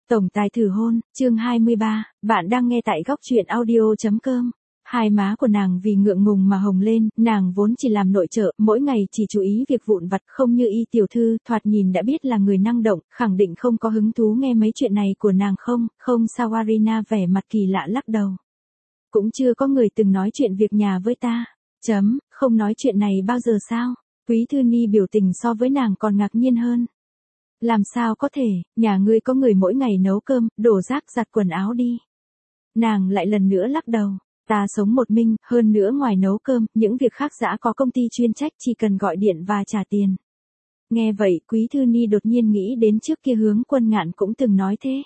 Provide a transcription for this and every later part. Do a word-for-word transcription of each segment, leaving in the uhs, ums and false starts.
Tổng tài thử hôn, chương hai mươi ba, bạn đang nghe tại góc truyện audio chấm com. Hai má của nàng vì ngượng ngùng mà hồng lên, nàng vốn chỉ làm nội trợ, mỗi ngày chỉ chú ý việc vụn vặt, không như Y tiểu thư, thoạt nhìn đã biết là người năng động, khẳng định không có hứng thú nghe mấy chuyện này của nàng không, không sao. Arina vẻ mặt kỳ lạ lắc đầu. Cũng chưa có người từng nói chuyện việc nhà với ta. Chấm, không nói chuyện này bao giờ sao? Quý Thư Ni biểu tình so với nàng còn ngạc nhiên hơn. Làm sao có thể, nhà ngươi có người mỗi ngày nấu cơm, đổ rác, giặt quần áo đi. Nàng lại lần nữa lắc đầu. Ta sống một mình, hơn nữa ngoài nấu cơm, những việc khác dã có công ty chuyên trách, chỉ cần gọi điện và trả tiền. Nghe vậy, Quý Thư Ni đột nhiên nghĩ đến trước kia Hướng Quân Ngạn cũng từng nói thế.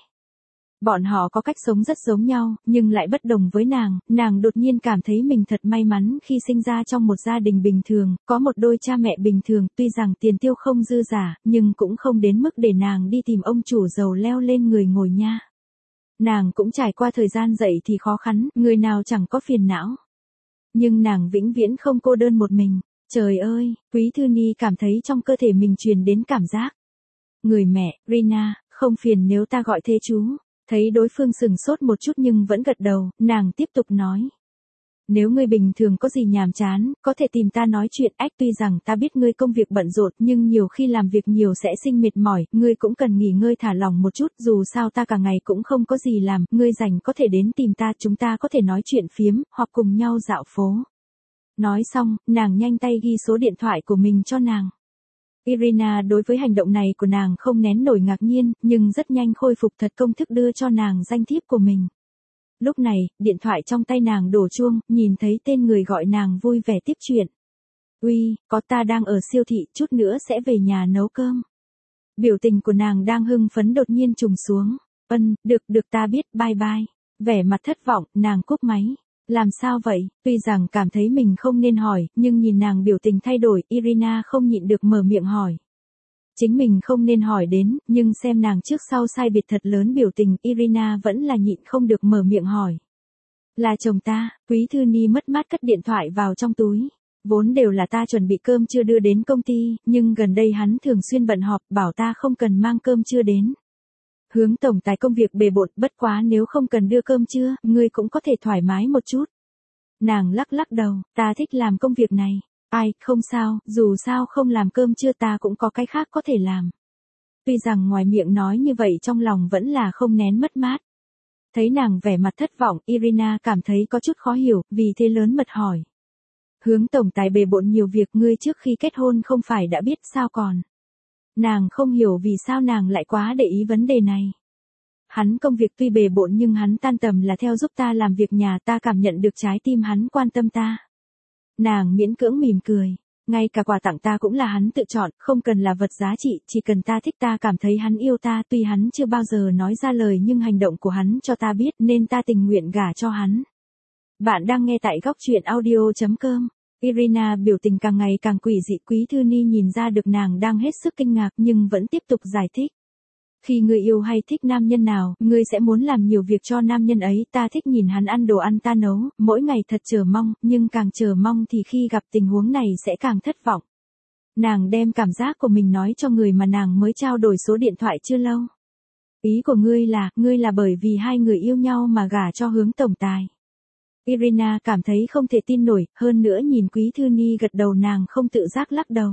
Bọn họ có cách sống rất giống nhau, nhưng lại bất đồng với nàng, nàng đột nhiên cảm thấy mình thật may mắn khi sinh ra trong một gia đình bình thường, có một đôi cha mẹ bình thường, tuy rằng tiền tiêu không dư giả, nhưng cũng không đến mức để nàng đi tìm ông chủ giàu leo lên người ngồi nha. Nàng cũng trải qua thời gian dậy thì khó khăn, người nào chẳng có phiền não. Nhưng nàng vĩnh viễn không cô đơn một mình. Trời ơi, Quý Thư Ni cảm thấy trong cơ thể mình truyền đến cảm giác. Người mẹ, Rina, không phiền nếu ta gọi thế chú. Thấy đối phương sừng sốt một chút nhưng vẫn gật đầu, nàng tiếp tục nói. Nếu ngươi bình thường có gì nhàm chán, có thể tìm ta nói chuyện. Ách, tuy rằng ta biết ngươi công việc bận rộn, nhưng nhiều khi làm việc nhiều sẽ sinh mệt mỏi, ngươi cũng cần nghỉ ngơi thả lỏng một chút, dù sao ta cả ngày cũng không có gì làm, ngươi rảnh có thể đến tìm ta, chúng ta có thể nói chuyện phiếm, hoặc cùng nhau dạo phố. Nói xong, nàng nhanh tay ghi số điện thoại của mình cho nàng. Irina đối với hành động này của nàng không nén nổi ngạc nhiên, nhưng rất nhanh khôi phục thật công thức đưa cho nàng danh thiếp của mình. Lúc này, điện thoại trong tay nàng đổ chuông, nhìn thấy tên người gọi nàng vui vẻ tiếp chuyện. Uy, có, ta đang ở siêu thị, chút nữa sẽ về nhà nấu cơm. Biểu tình của nàng đang hưng phấn đột nhiên trùng xuống. Ân, được, được, ta biết, bye bye. Vẻ mặt thất vọng, nàng cúp máy. Làm sao vậy? Tuy rằng cảm thấy mình không nên hỏi, nhưng nhìn nàng biểu tình thay đổi, Irina không nhịn được mở miệng hỏi. Chính mình không nên hỏi đến, nhưng xem nàng trước sau sai biệt thật lớn biểu tình, Irina vẫn là nhịn không được mở miệng hỏi. Là chồng ta. Quý Thư Ni mất mát cất điện thoại vào trong túi. Vốn đều là ta chuẩn bị cơm trưa đưa đến công ty, nhưng gần đây hắn thường xuyên bận họp, bảo ta không cần mang cơm trưa đến. Hướng tổng tài công việc bề bộn, bất quá nếu không cần đưa cơm trưa, ngươi cũng có thể thoải mái một chút. Nàng lắc lắc đầu, ta thích làm công việc này. Ai, không sao, dù sao không làm cơm trưa ta cũng có cái khác có thể làm. Tuy rằng ngoài miệng nói như vậy trong lòng vẫn là không nén mất mát. Thấy nàng vẻ mặt thất vọng, Irina cảm thấy có chút khó hiểu, vì thế lớn mật hỏi. Hướng tổng tài bề bộn nhiều việc, ngươi trước khi kết hôn không phải đã biết sao còn. Nàng không hiểu vì sao nàng lại quá để ý vấn đề này. Hắn công việc tuy bề bộn nhưng hắn tan tầm là theo giúp ta làm việc nhà, ta cảm nhận được trái tim hắn quan tâm ta. Nàng miễn cưỡng mỉm cười. Ngay cả quà tặng ta cũng là hắn tự chọn, không cần là vật giá trị, chỉ cần ta thích, ta cảm thấy hắn yêu ta, tuy hắn chưa bao giờ nói ra lời nhưng hành động của hắn cho ta biết nên ta tình nguyện gả cho hắn. Bạn đang nghe tại góc truyện audio chấm com. Irina biểu tình càng ngày càng quỷ dị, Quý Thư Ni nhìn ra được nàng đang hết sức kinh ngạc nhưng vẫn tiếp tục giải thích. Khi ngươi yêu hay thích nam nhân nào, ngươi sẽ muốn làm nhiều việc cho nam nhân ấy, ta thích nhìn hắn ăn đồ ăn ta nấu, mỗi ngày thật chờ mong, nhưng càng chờ mong thì khi gặp tình huống này sẽ càng thất vọng. Nàng đem cảm giác của mình nói cho người mà nàng mới trao đổi số điện thoại chưa lâu. Ý của ngươi là, ngươi là bởi vì hai người yêu nhau mà gả cho Hướng tổng tài. Irina cảm thấy không thể tin nổi, hơn nữa nhìn Quý Thư Ni gật đầu nàng không tự giác lắc đầu.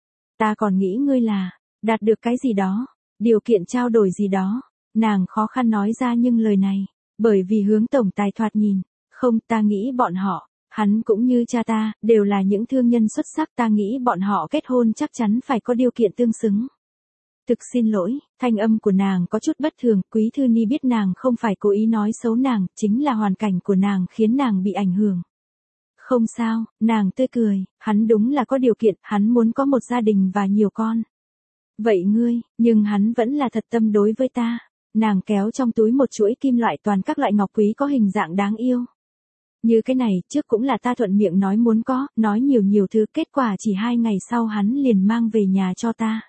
Ta còn nghĩ ngươi là, đạt được cái gì đó, điều kiện trao đổi gì đó. Nàng khó khăn nói ra nhưng lời này, bởi vì Hướng tổng tài thoạt nhìn, không, ta nghĩ bọn họ, hắn cũng như cha ta, đều là những thương nhân xuất sắc, ta nghĩ bọn họ kết hôn chắc chắn phải có điều kiện tương xứng. Thực xin lỗi, thanh âm của nàng có chút bất thường, Quý Thư Ni biết nàng không phải cố ý nói xấu nàng, chính là hoàn cảnh của nàng khiến nàng bị ảnh hưởng. Không sao, nàng tươi cười, hắn đúng là có điều kiện, hắn muốn có một gia đình và nhiều con. Vậy ngươi, nhưng hắn vẫn là thật tâm đối với ta. Nàng kéo trong túi một chuỗi kim loại toàn các loại ngọc quý có hình dạng đáng yêu. Như cái này, trước cũng là ta thuận miệng nói muốn có, nói nhiều nhiều thứ, kết quả chỉ hai ngày sau hắn liền mang về nhà cho ta.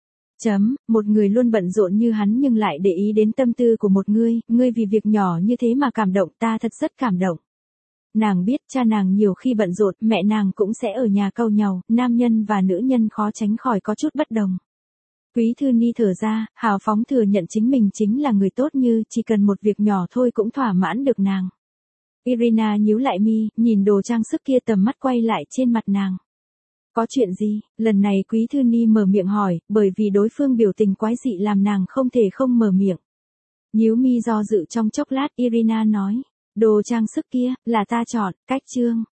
Chấm, một người luôn bận rộn như hắn nhưng lại để ý đến tâm tư của một ngươi, ngươi vì việc nhỏ như thế mà cảm động, ta thật rất cảm động. Nàng biết cha nàng nhiều khi bận rộn, mẹ nàng cũng sẽ ở nhà cau nhàu, nam nhân và nữ nhân khó tránh khỏi có chút bất đồng. Quý Thư Ni thở ra, hào phóng thừa nhận chính mình chính là người tốt như chỉ cần một việc nhỏ thôi cũng thỏa mãn được nàng. Irina nhíu lại mi, nhìn đồ trang sức kia tầm mắt quay lại trên mặt nàng. Có chuyện gì? Lần này Quý Thư Ni mở miệng hỏi, bởi vì đối phương biểu tình quái dị làm nàng không thể không mở miệng. Nhíu mi do dự trong chốc lát, Irina nói, đồ trang sức kia, là ta chọn, cách trương.